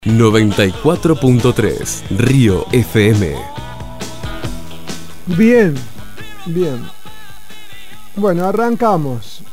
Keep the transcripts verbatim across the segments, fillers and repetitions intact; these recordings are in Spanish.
noventa y cuatro punto tres Río F M. Bien, bien. Bueno, arrancamos.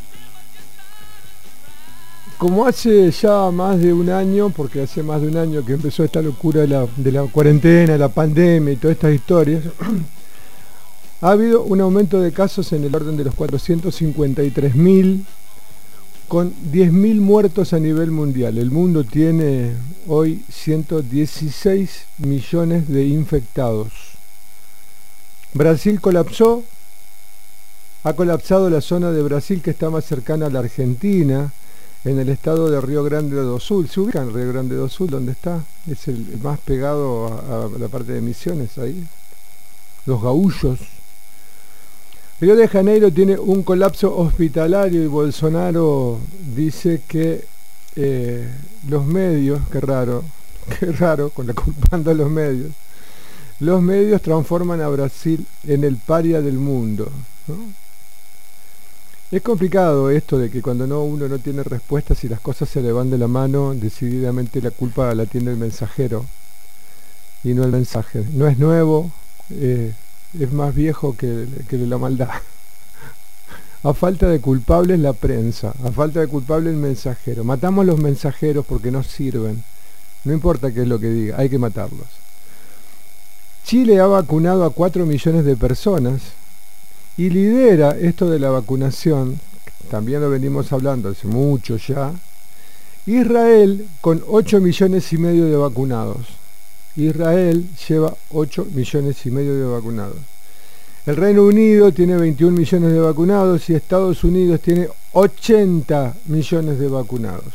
Como hace ya más de un año, porque hace más de un año que empezó esta locura de la, de la cuarentena, la pandemia y todas estas historias, ha habido un aumento de casos en el orden de los cuatrocientos cincuenta y tres mil, con diez mil muertos a nivel mundial. El mundo tiene hoy ciento dieciséis millones de infectados. Brasil colapsó, ha colapsado la zona de Brasil que está más cercana a la Argentina, en el estado de Río Grande do Sul. ¿Se ubica en Río Grande do Sul? ¿Dónde está? Es el, el más pegado a, a la parte de Misiones, ahí. Los gaullos. Río de Janeiro tiene un colapso hospitalario y Bolsonaro dice que eh, los medios, qué raro, qué raro, con la culpando a los medios, los medios transforman a Brasil en el paria del mundo, ¿no? Es complicado esto de que cuando no, uno no tiene respuestas y las cosas se le van de la mano, decididamente la culpa la tiene el mensajero y no el mensaje. No es nuevo, eh, es más viejo que, que la maldad. A falta de culpables la prensa, a falta de culpable el mensajero. Matamos a los mensajeros porque no sirven. No importa qué es lo que diga, hay que matarlos. Chile ha vacunado a cuatro millones de personas y lidera esto de la vacunación, también lo venimos hablando hace mucho ya, Israel con ocho millones y medio de vacunados. Israel lleva ocho millones y medio de vacunados. El Reino Unido tiene veintiún millones de vacunados y Estados Unidos tiene ochenta millones de vacunados.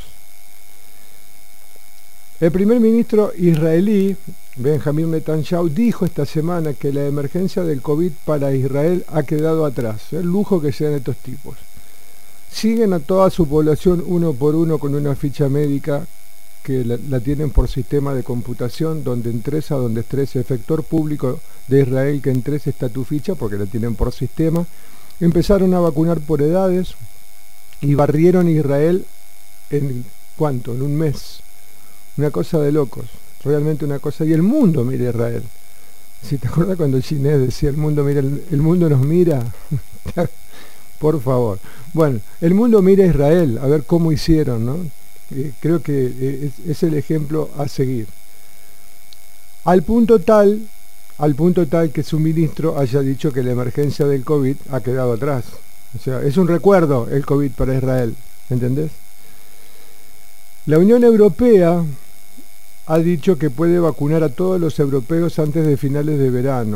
El primer ministro israelí, Benjamin Netanyahu, dijo esta semana que la emergencia del COVID para Israel ha quedado atrás. El lujo que sean estos tipos. Siguen a toda su población uno por uno con una ficha médica que la, la tienen por sistema de computación, donde entres a donde estés, efector público de Israel que entres está tu ficha, porque la tienen por sistema. Empezaron a vacunar por edades y barrieron Israel en ¿cuánto? En un mes. Una cosa de locos, realmente una cosa. Y el mundo mira a Israel. Si te acuerdas cuando Ginés decía el mundo mira, el, el mundo nos mira, por favor. Bueno, el mundo mira a Israel, a ver cómo hicieron, ¿no? Eh, creo que eh, es, es el ejemplo a seguir. Al punto tal, al punto tal que su ministro haya dicho que la emergencia del COVID ha quedado atrás. O sea, es un recuerdo el COVID para Israel, ¿entendés? La Unión Europea ha dicho que puede vacunar a todos los europeos antes de finales de verano.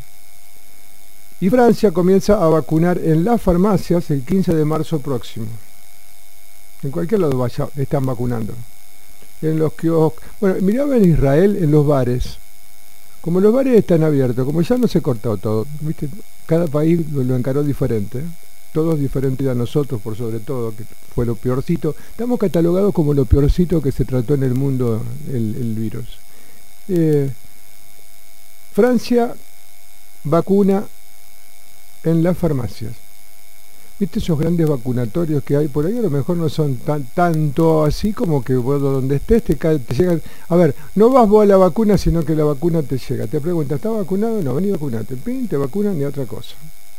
Y Francia comienza a vacunar en las farmacias el quince de marzo próximo. En cualquier lado vaya, están vacunando. En los kioscos. Bueno, miraba en Israel, en los bares. Como los bares están abiertos, como ya no se cortó todo, ¿viste? Cada país lo, lo encaró diferente, ¿eh? Todos diferentes a nosotros, por sobre todo, que fue lo peorcito. Estamos catalogados como lo peorcito que se trató en el mundo el, el virus. Eh, Francia vacuna en las farmacias. ¿Viste esos grandes vacunatorios que hay por ahí? A lo mejor no son tan tanto así como que vos donde estés te, cae, te llegan. A ver, no vas vos a la vacuna, sino que la vacuna te llega. Te preguntan, ¿estás vacunado? No, vení vacunate. Pin, te vacunan y otra cosa.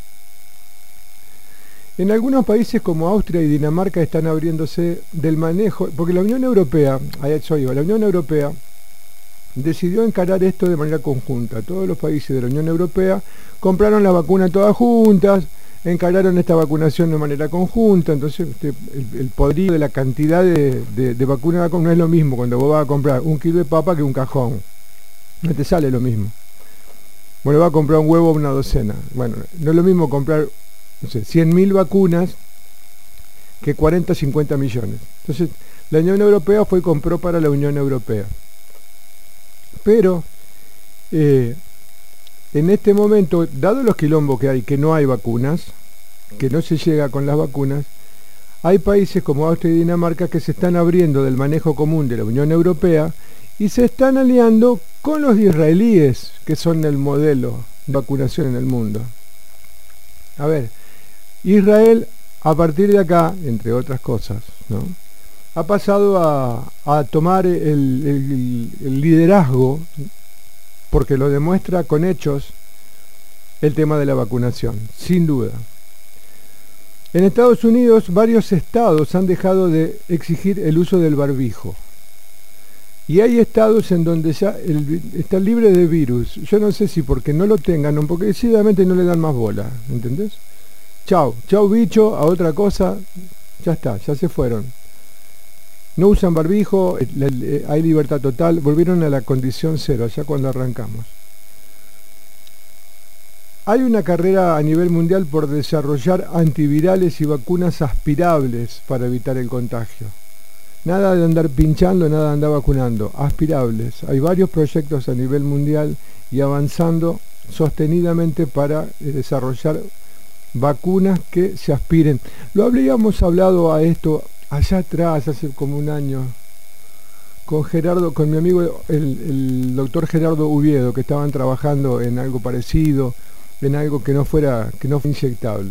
En algunos países como Austria y Dinamarca están abriéndose del manejo, porque la Unión Europea, ahí soy yo, la Unión Europea decidió encarar esto de manera conjunta. Todos los países de la Unión Europea compraron la vacuna todas juntas, encararon esta vacunación de manera conjunta, entonces este, el, el poderío de la cantidad de, de, de vacuna no es lo mismo cuando vos vas a comprar un kilo de papa que un cajón. No te sale lo mismo. Bueno, vas a comprar un huevo o una docena. Bueno, no es lo mismo comprar no sé, cien mil vacunas que cuarenta, cincuenta millones. Entonces, la Unión Europea fue y compró para la Unión Europea. Pero, eh, en este momento, dado los quilombos que hay, que no hay vacunas, que no se llega con las vacunas, hay países como Austria y Dinamarca que se están abriendo del manejo común de la Unión Europea y se están aliando con los israelíes, que son el modelo de vacunación en el mundo. A ver, Israel, a partir de acá, entre otras cosas, ¿no?, ha pasado a, a tomar el, el, el liderazgo, porque lo demuestra con hechos, el tema de la vacunación, sin duda. En Estados Unidos, varios estados han dejado de exigir el uso del barbijo. Y hay estados en donde ya el, está libre de virus. Yo no sé si porque no lo tengan o porque decididamente no le dan más bola, ¿entendés? Chau, chau bicho, a otra cosa, ya está, ya se fueron. No usan barbijo, hay libertad total, volvieron a la condición cero, ya cuando arrancamos. Hay una carrera a nivel mundial por desarrollar antivirales y vacunas aspirables para evitar el contagio. Nada de andar pinchando, nada de andar vacunando, aspirables. Hay varios proyectos a nivel mundial y avanzando sostenidamente para desarrollar vacunas que se aspiren. Lo habríamos hablado a esto allá atrás, hace como un año, con Gerardo, con mi amigo el, el doctor Gerardo Uviedo, que estaban trabajando en algo parecido, en algo que no fuera, que no fuera inyectable.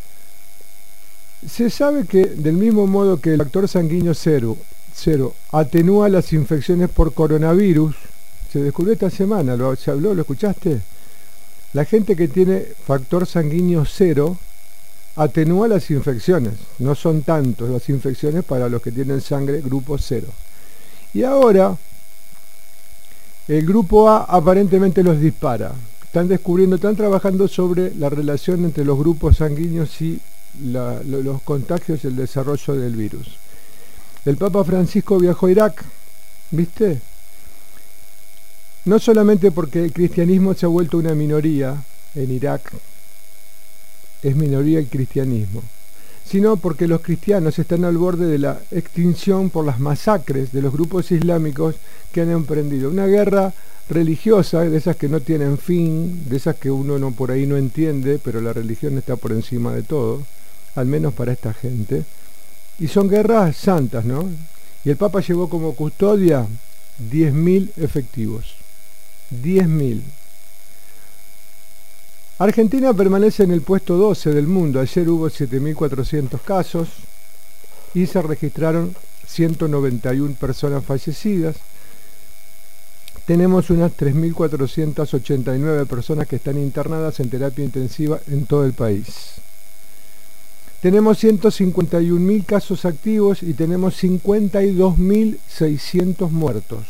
Se sabe que del mismo modo que el factor sanguíneo cero, cero atenúa las infecciones por coronavirus, se descubrió esta semana, ¿lo, ¿se habló? ¿Lo escuchaste? La gente que tiene factor sanguíneo cero atenúa las infecciones, no son tantos las infecciones para los que tienen sangre grupo cero. Y ahora el grupo A aparentemente los dispara. Están descubriendo, están trabajando sobre la relación entre los grupos sanguíneos y la, lo, los contagios y el desarrollo del virus. El Papa Francisco viajó a Irak, ¿viste? No solamente porque el cristianismo se ha vuelto una minoría en Irak, es minoría el cristianismo, sino porque los cristianos están al borde de la extinción por las masacres de los grupos islámicos que han emprendido. Una guerra religiosa, de esas que no tienen fin, de esas que uno no por ahí no entiende, pero la religión está por encima de todo, al menos para esta gente, y son guerras santas, ¿no? Y el Papa llevó como custodia diez mil efectivos, diez mil. Argentina permanece en el puesto doce del mundo, ayer hubo siete mil cuatrocientos casos y se registraron ciento noventa y una personas fallecidas. Tenemos unas tres mil cuatrocientas ochenta y nueve personas que están internadas en terapia intensiva en todo el país. Tenemos ciento cincuenta y un mil casos activos y tenemos cincuenta y dos mil seiscientos muertos.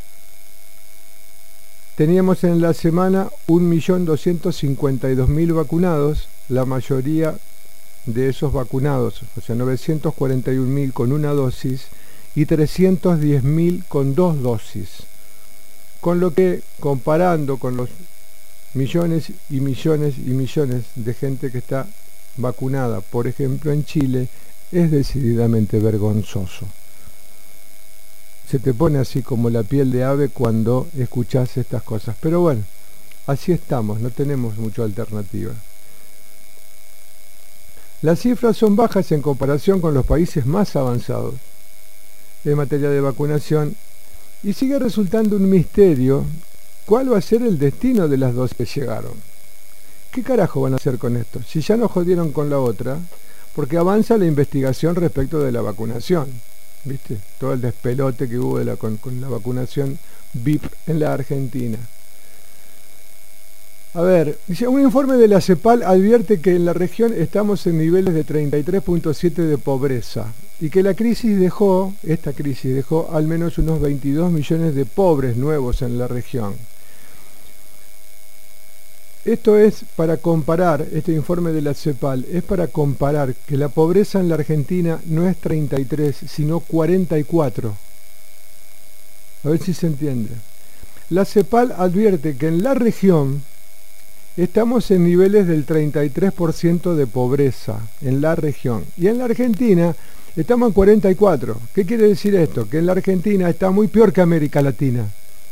Teníamos en la semana un millón doscientos cincuenta y dos mil vacunados, la mayoría de esos vacunados, o sea, novecientos cuarenta y un mil con una dosis y trescientos diez mil con dos dosis. Con lo que, comparando con los millones y millones y millones de gente que está vacunada, por ejemplo en Chile, es decididamente vergonzoso. Se te pone así como la piel de ave cuando escuchás estas cosas. Pero bueno, así estamos, no tenemos mucha alternativa. Las cifras son bajas en comparación con los países más avanzados en materia de vacunación. Y sigue resultando un misterio cuál va a ser el destino de las dosis que llegaron. ¿Qué carajo van a hacer con esto? Si ya nos jodieron con la otra, porque avanza la investigación respecto de la vacunación. ¿Viste? Todo el despelote que hubo de la, con, con la vacunación V I P en la Argentina. A ver, dice, un informe de la CEPAL advierte que en la región estamos en niveles de treinta y tres punto siete de pobreza y que la crisis dejó, esta crisis dejó al menos unos veintidós millones de pobres nuevos en la región. Esto es para comparar, este informe de la CEPAL, es para comparar que la pobreza en la Argentina no es treinta y tres, sino cuarenta y cuatro. A ver si se entiende. La CEPAL advierte que en la región estamos en niveles del treinta y tres por ciento de pobreza en la región. Y en la Argentina estamos en cuarenta y cuatro. ¿Qué quiere decir esto? Que en la Argentina está muy peor que América Latina.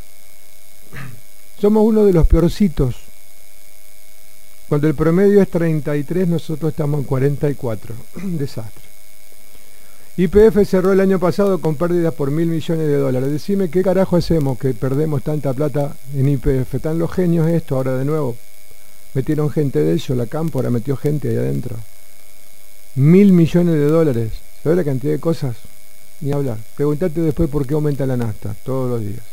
Somos uno de los peorcitos. Cuando el promedio es treinta y tres, nosotros estamos en cuarenta y cuatro. Desastre. Y P F cerró el año pasado con pérdidas por mil millones de dólares. Decime qué carajo hacemos que perdemos tanta plata en Y P F. Están los genios esto ahora de nuevo. Metieron gente de ellos, la Cámpora metió gente ahí adentro. Mil millones de dólares. ¿Sabes la cantidad de cosas ni hablar. Preguntate después por qué aumenta la nafta todos los días.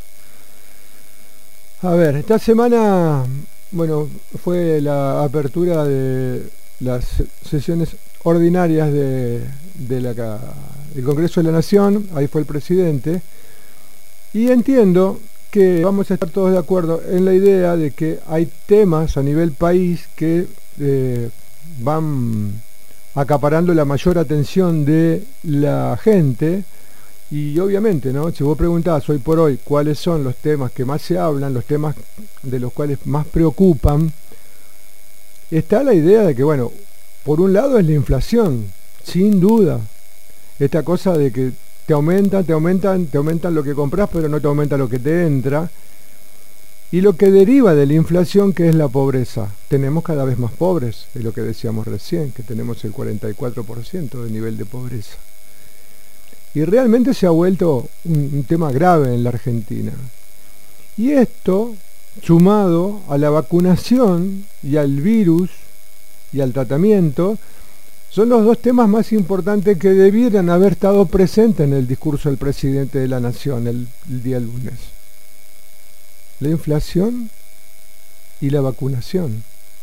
A ver, esta semana, bueno, fue la apertura de las sesiones ordinarias de, de la, del Congreso de la Nación. Ahí fue el presidente. Y entiendo que vamos a estar todos de acuerdo en la idea de que hay temas a nivel país que eh, van acaparando la mayor atención de la gente. Y obviamente, ¿no? Si vos preguntás hoy por hoy cuáles son los temas que más se hablan, los temas de los cuales más preocupan, está la idea de que, bueno, por un lado es la inflación, sin duda. Esta cosa de que te aumentan, te aumentan, te aumentan lo que compras, pero no te aumenta lo que te entra. Y lo que deriva de la inflación, que es la pobreza. Tenemos cada vez más pobres, es lo que decíamos recién, que tenemos el cuarenta y cuatro por ciento de nivel de pobreza. Y realmente se ha vuelto un, un tema grave en la Argentina. Y esto, sumado a la vacunación y al virus y al tratamiento, son los dos temas más importantes que debieran haber estado presentes en el discurso del presidente de la Nación el, el día lunes. La inflación y la vacunación.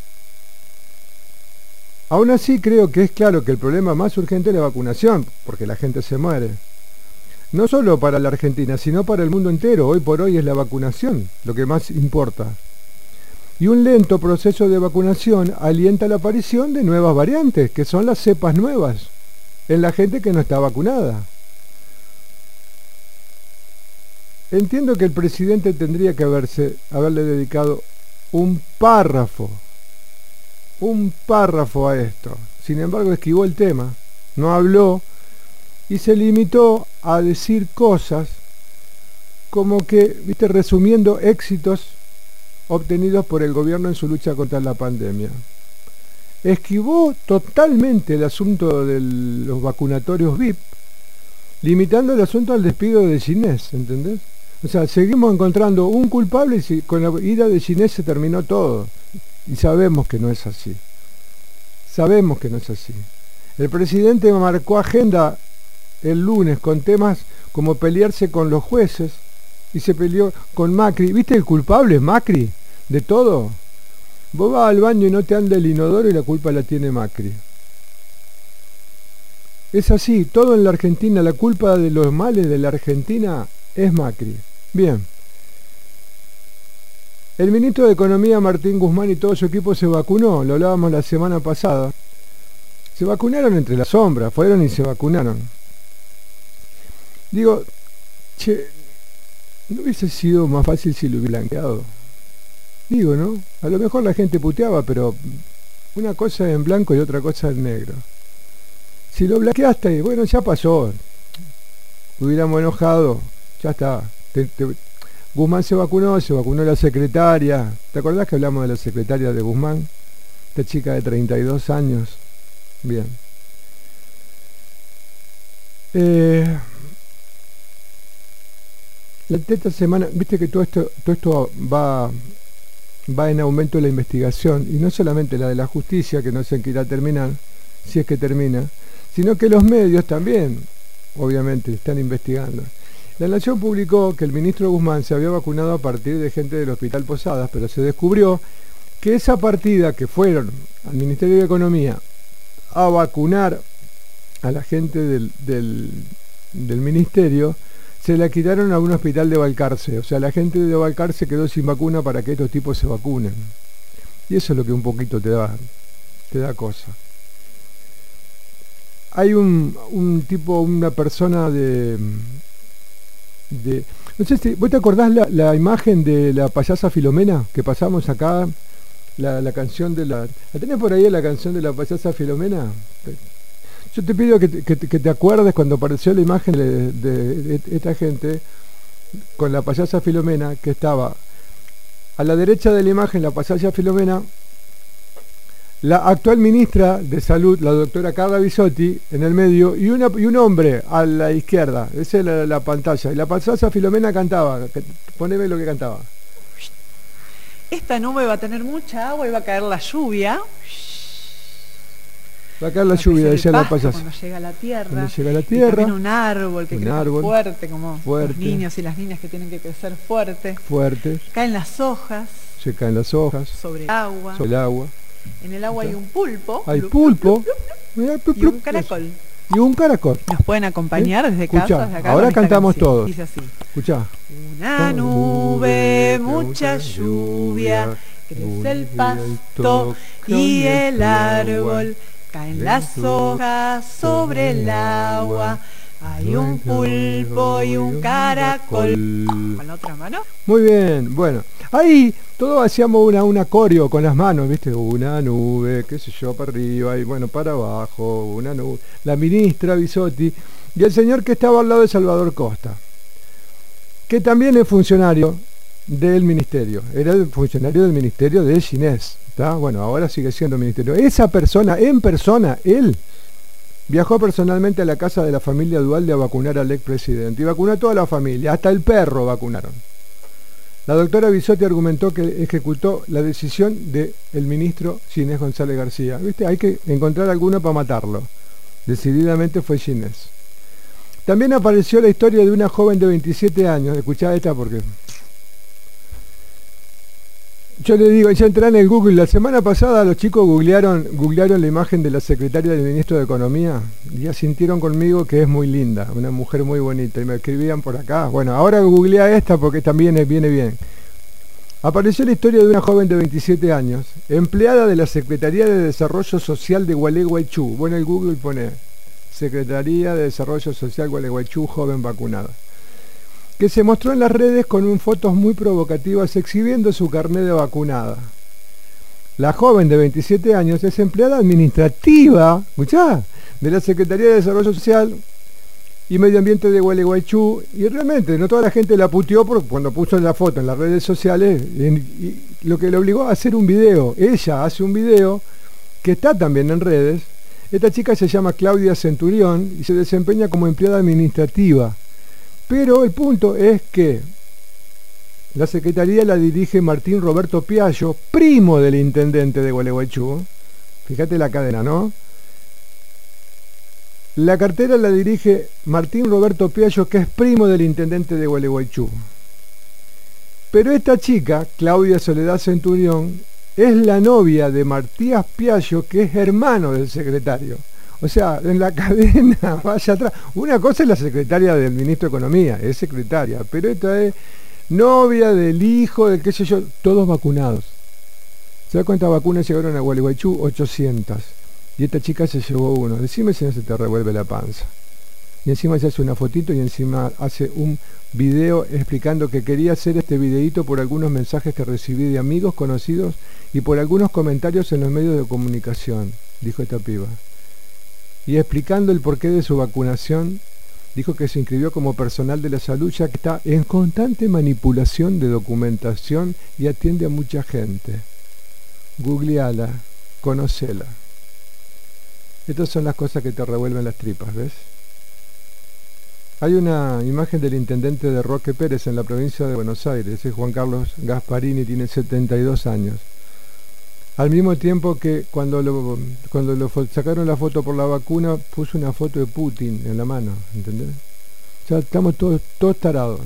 Aún así creo que es claro que el problema más urgente es la vacunación, porque la gente se muere. No solo para la Argentina, sino para el mundo entero. Hoy por hoy es la vacunación lo que más importa. Y un lento proceso de vacunación alienta la aparición de nuevas variantes, que son las cepas nuevas, en la gente que no está vacunada. Entiendo que el presidente tendría que haberse, haberle dedicado un párrafo, un párrafo a esto. Sin embargo, esquivó el tema, no habló y se limitó a decir cosas como que, viste, resumiendo éxitos obtenidos por el gobierno en su lucha contra la pandemia. Esquivó totalmente el asunto de los vacunatorios V I P, limitando el asunto al despido de Ginés, ¿entendés? O sea, seguimos encontrando un culpable y con la ida de Ginés se terminó todo. Y sabemos que no es así. Sabemos que no es así. El presidente marcó agenda el lunes con temas como pelearse con los jueces y se peleó con Macri. ¿Viste el culpable, Macri, de todo? Vos vas al baño y no te anda el inodoro y la culpa la tiene Macri. Es así, todo en la Argentina, la culpa de los males de la Argentina es Macri. Bien. El ministro de Economía, Martín Guzmán, y todo su equipo se vacunó, lo hablábamos la semana pasada. Se vacunaron entre las sombras, fueron y se vacunaron. Digo, che, ¿no hubiese sido más fácil si lo hubiera blanqueado? Digo, ¿no? A lo mejor la gente puteaba, pero una cosa en blanco y otra cosa en negro. Si lo blanqueaste, bueno, ya pasó. Hubiéramos enojado, ya está. Te, te, Guzmán se vacunó, se vacunó la secretaria. ¿Te acordás que hablamos de la secretaria de Guzmán? Esta chica de treinta y dos años. Bien. Eh, esta semana, viste que todo esto, todo esto va, va en aumento la investigación, y no solamente la de la justicia, que no sé en qué irá a terminar, si es que termina, sino que los medios también, obviamente, están investigando. La Nación publicó que el ministro Guzmán se había vacunado a partir de gente del Hospital Posadas, pero se descubrió que esa partida que fueron al Ministerio de Economía a vacunar a la gente del, del, del ministerio, se la quitaron a un hospital de Balcarce. O sea, la gente de Balcarce quedó sin vacuna para que estos tipos se vacunen. Y eso es lo que un poquito te da, te da cosa. Hay un, un tipo, una persona de... de no sé si... ¿Vos te acordás la, la imagen de la payasa Filomena que pasamos acá? La, la canción de la... ¿La tenés por ahí la canción de la payasa Filomena? Yo te pido que te, que, que te acuerdes cuando apareció la imagen de, de, de esta gente con la payasa Filomena, que estaba a la derecha de la imagen la payasa Filomena, la actual ministra de Salud, la doctora Carla Bisotti, en el medio, y, una, y un hombre a la izquierda. Esa es la, la pantalla. Y la payasa Filomena cantaba. Poneme lo que cantaba. Esta nube va a tener mucha agua y va a caer la lluvia. Va a caer la lluvia, decía la payasa. Cuando llega a la tierra. Cuando llega a la tierra. Y también un árbol que un crece árbol, fuerte, como fuerte. Los niños y las niñas que tienen que crecer fuerte. Fuertes. Caen las hojas. Se caen las hojas. Sobre el agua. Sobre el agua. En el agua hay un pulpo. Hay blup, pulpo. Blup, blup, blup, blup, y un caracol. Y un caracol. Nos pueden acompañar ¿Eh? desde Escuchá, casa. Desde acá ahora cantamos todos. Dice así. Escuchá. Una nube, mucha lluvia, crece el pasto y el árbol, caen las hojas sobre el agua. Hay un pulpo y un caracol. ¿Con la otra mano? Muy bien, bueno. Ahí todos hacíamos una, una coreo con las manos, ¿viste? Una nube, qué sé yo, para arriba y bueno, para abajo, una nube. La ministra Bisotti y el señor que estaba al lado de Salvador Costa, que también es funcionario del ministerio. Era el funcionario del ministerio de Ginés. ¿Tá? Bueno, ahora sigue siendo ministerio. Esa persona, en persona, él viajó personalmente a la casa de la familia Duhalde a vacunar al expresidente. Y vacunó a toda la familia, hasta el perro vacunaron. La doctora Bisotti argumentó que ejecutó la decisión del ministro Ginés González García. ¿Viste? Hay que encontrar alguno para matarlo. Decididamente fue Ginés. También apareció la historia de una joven de veintisiete años. Escuchá esta porque... Yo le digo, ya entré en el Google. La semana pasada los chicos googlearon, googlearon la imagen de la secretaria del ministro de Economía y ya sintieron conmigo que es muy linda, una mujer muy bonita. Y me escribían por acá. Bueno, ahora googlea esta porque también viene bien. Apareció la historia de una joven de veintisiete años, empleada de la Secretaría de Desarrollo Social de Gualeguaychú. Bueno, el Google pone Secretaría de Desarrollo Social Gualeguaychú, joven vacunada, que se mostró en las redes con un, fotos muy provocativas exhibiendo su carnet de vacunada. La joven de veintisiete años es empleada administrativa, ¿escuchá?, de la Secretaría de Desarrollo Social y Medio Ambiente de Gualeguaychú, y realmente no toda la gente la puteó por cuando puso la foto en las redes sociales, y, y lo que le obligó a hacer un video. Ella hace un video que está también en redes. Esta chica se llama Claudia Centurión y se desempeña como empleada administrativa. Pero el punto es que la secretaría la dirige Martín Roberto Piaggio, primo del intendente de Gualeguaychú. Fíjate la cadena, ¿no? La cartera la dirige Martín Roberto Piaggio, que es primo del intendente de Gualeguaychú. Pero esta chica, Claudia Soledad Centurión, es la novia de Matías Piaggio, que es hermano del secretario. O sea, en la cadena, vaya atrás. Una cosa es la secretaria del ministro de Economía, es secretaria, pero esta es novia del hijo, del qué sé yo, todos vacunados. ¿Sabes cuántas vacunas llegaron a Gualeguaychú? ochocientas. Y esta chica se llevó uno. Decime si no se te revuelve la panza. Y encima se hace una fotito y encima hace un video explicando que quería hacer este videíto por algunos mensajes que recibí de amigos, conocidos y por algunos comentarios en los medios de comunicación, dijo esta piba. Y explicando el porqué de su vacunación, dijo que se inscribió como personal de la salud ya que está en constante manipulación de documentación y atiende a mucha gente. Googleala, conocela. Estas son las cosas que te revuelven las tripas, ¿ves? Hay una imagen del intendente de Roque Pérez en la provincia de Buenos Aires, es Juan Carlos Gasparini, tiene setenta y dos años. Al mismo tiempo que cuando lo, cuando lo sacaron la foto por la vacuna, puso una foto de Putin en la mano, ¿entendés? O sea, estamos todos, todos tarados.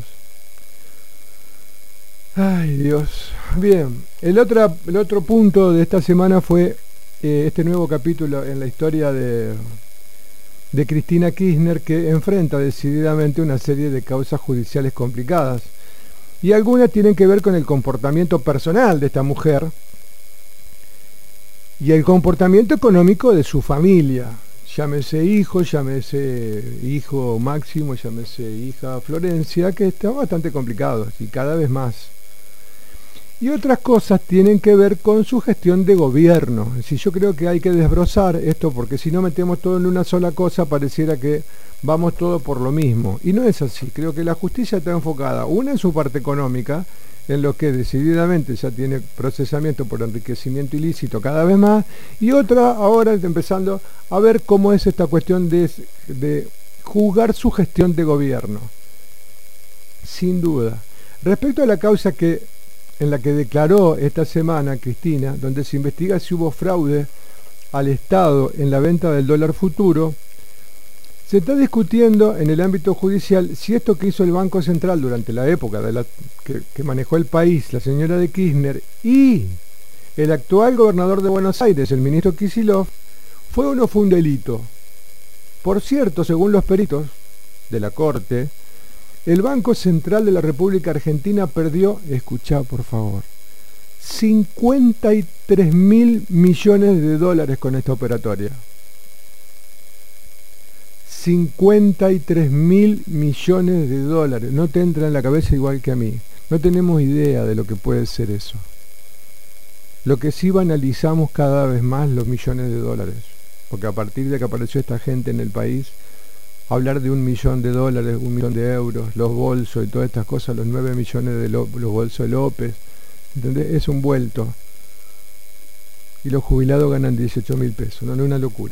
Ay, Dios. Bien, el, otra, el otro punto de esta semana fue eh, este nuevo capítulo en la historia de, de Cristina Kirchner, que enfrenta decididamente una serie de causas judiciales complicadas. Y algunas tienen que ver con el comportamiento personal de esta mujer y el comportamiento económico de su familia. Llámese hijo, llámese hijo Máximo, llámese hija Florencia, que están bastante complicados y cada vez más. Y otras cosas tienen que ver con su gestión de gobierno. Es decir, yo creo que hay que desbrozar esto porque si no metemos todo en una sola cosa pareciera que vamos todo por lo mismo. Y no es así. Creo que la justicia está enfocada, una en su parte económica, en lo que decididamente ya tiene procesamiento por enriquecimiento ilícito cada vez más, y otra ahora empezando a ver cómo es esta cuestión de, de juzgar su gestión de gobierno. Sin duda. Respecto a la causa que en la que declaró esta semana Cristina, donde se investiga si hubo fraude al Estado en la venta del dólar futuro, se está discutiendo en el ámbito judicial si esto que hizo el Banco Central durante la época de la, que, que manejó el país, la señora de Kirchner, y el actual gobernador de Buenos Aires, el ministro Kicillof, fue o no fue un delito. Por cierto, según los peritos de la Corte, el Banco Central de la República Argentina perdió, escuchá por favor, cincuenta y tres mil millones de dólares con esta operatoria. cincuenta y tres mil millones de dólares. No te entra en la cabeza igual que a mí. No tenemos idea de lo que puede ser eso. Lo que sí banalizamos cada vez más los millones de dólares. Porque a partir de que apareció esta gente en el país, hablar de un millón de dólares, un millón de euros, los bolsos y todas estas cosas, los nueve millones de lo, los bolsos de López, ¿entendés? Es un vuelto. Y los jubilados ganan dieciocho mil pesos, no, no es una locura.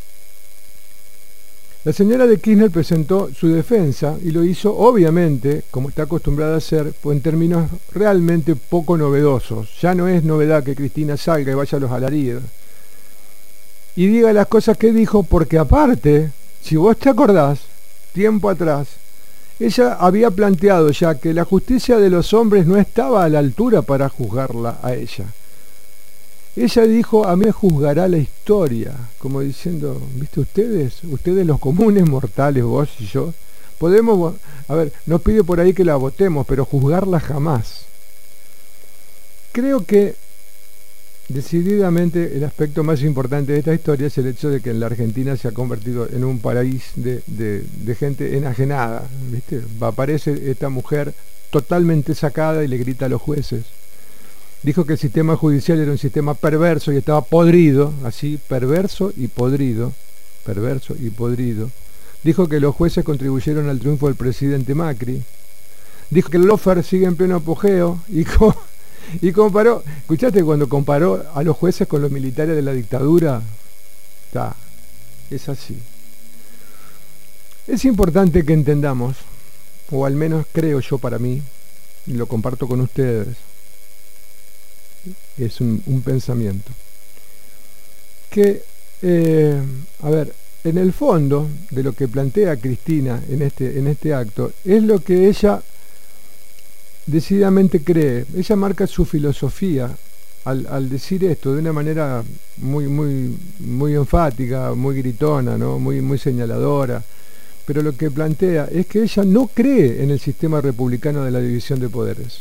La señora de Kirchner presentó su defensa y lo hizo, obviamente, como está acostumbrada a hacer, pues en términos realmente poco novedosos. Ya no es novedad que Cristina salga y vaya a los alaridos y diga las cosas que dijo, porque aparte, si vos te acordás, tiempo atrás, ella había planteado ya que la justicia de los hombres no estaba a la altura para juzgarla a ella. Ella dijo, a mí me juzgará la historia, como diciendo, ¿viste ustedes? Ustedes los comunes mortales, vos y yo, podemos, a ver, nos pide por ahí que la votemos, pero juzgarla jamás. Creo que decididamente el aspecto más importante de esta historia es el hecho de que en la Argentina se ha convertido en un paraíso de, de, de gente enajenada, ¿viste? Aparece esta mujer totalmente sacada y le grita a los jueces. Dijo que el sistema judicial era un sistema perverso y estaba podrido, así, perverso y podrido, perverso y podrido. Dijo que los jueces contribuyeron al triunfo del presidente Macri. Dijo que el lawfare sigue en pleno apogeo y, co y comparó, ¿escuchaste cuando comparó a los jueces con los militares de la dictadura? Está, es así. Es importante que entendamos, o al menos creo yo para mí, y lo comparto con ustedes, es un, un pensamiento que eh, a ver, en el fondo de lo que plantea Cristina en este, en este acto es lo que ella decididamente cree. Ella marca su filosofía al, al decir esto de una manera muy, muy, muy enfática, muy gritona, ¿no? muy, muy señaladora, pero lo que plantea es que ella no cree en el sistema republicano de la división de poderes.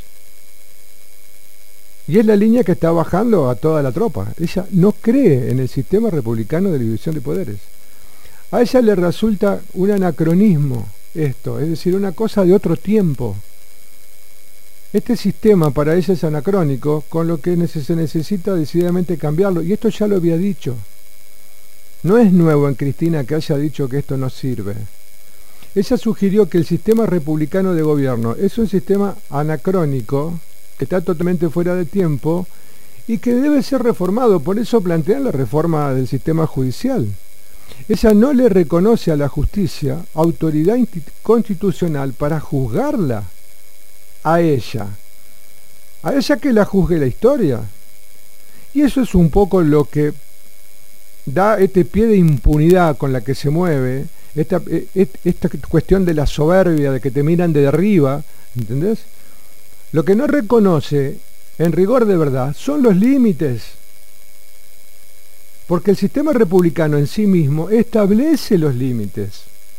Y es la línea que está bajando a toda la tropa. Ella no cree en el sistema republicano de división de poderes. A ella le resulta un anacronismo esto, es decir, una cosa de otro tiempo. Este sistema para ella es anacrónico, con lo que se necesita decididamente cambiarlo. Y esto ya lo había dicho. No es nuevo en Cristina que haya dicho que esto no sirve. Ella sugirió que el sistema republicano de gobierno es un sistema anacrónico, que está totalmente fuera de tiempo y que debe ser reformado. Por eso plantean la reforma del sistema judicial. Ella no le reconoce a la justicia autoridad constitucional para juzgarla a ella. A ella que la juzgue la historia. Y eso es un poco lo que da este pie de impunidad con la que se mueve, esta, esta cuestión de la soberbia, de que te miran de arriba, ¿entendés? Lo que no reconoce, en rigor de verdad, son los límites. Porque el sistema republicano en sí mismo establece los límites.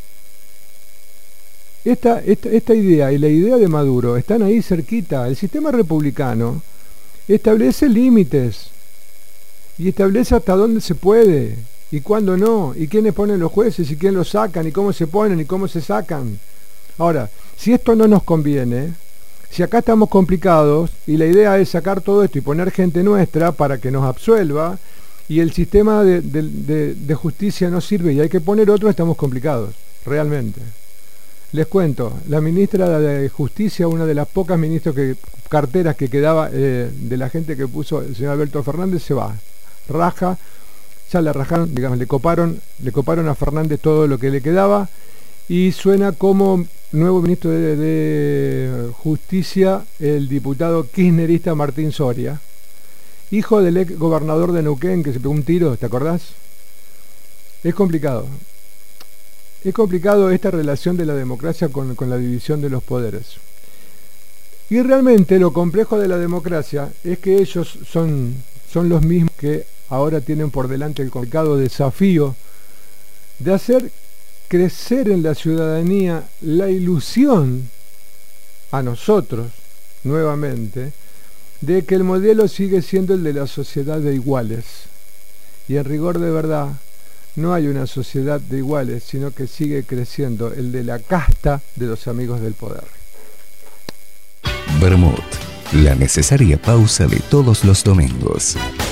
Esta, esta, esta idea y la idea de Maduro están ahí cerquita. El sistema republicano establece límites. Y establece hasta dónde se puede, y cuándo no, y quiénes ponen los jueces, y quién los sacan, y cómo se ponen, y cómo se sacan. Ahora, si esto no nos conviene, si acá estamos complicados y la idea es sacar todo esto y poner gente nuestra para que nos absuelva y el sistema de, de, de, de justicia no sirve y hay que poner otro, estamos complicados, realmente. Les cuento, la ministra de Justicia, una de las pocas ministros que, carteras que quedaba eh, de la gente que puso el señor Alberto Fernández, se va, raja, ya le rajaron, digamos, le coparon, le coparon a Fernández todo lo que le quedaba y suena como nuevo ministro de, de Justicia el diputado kirchnerista Martín Soria. hijo del ex gobernador de Neuquén que se pegó un tiro, ¿te acordás? Es complicado. Es complicado esta relación de la democracia con, con la división de los poderes. Y realmente lo complejo de la democracia es que ellos son, son los mismos que ahora tienen por delante el complicado desafío de hacer crecer en la ciudadanía la ilusión a nosotros, nuevamente, de que el modelo sigue siendo el de la sociedad de iguales. Y en rigor de verdad, no hay una sociedad de iguales, sino que sigue creciendo el de la casta de los amigos del poder. Vermut, la necesaria pausa de todos los domingos.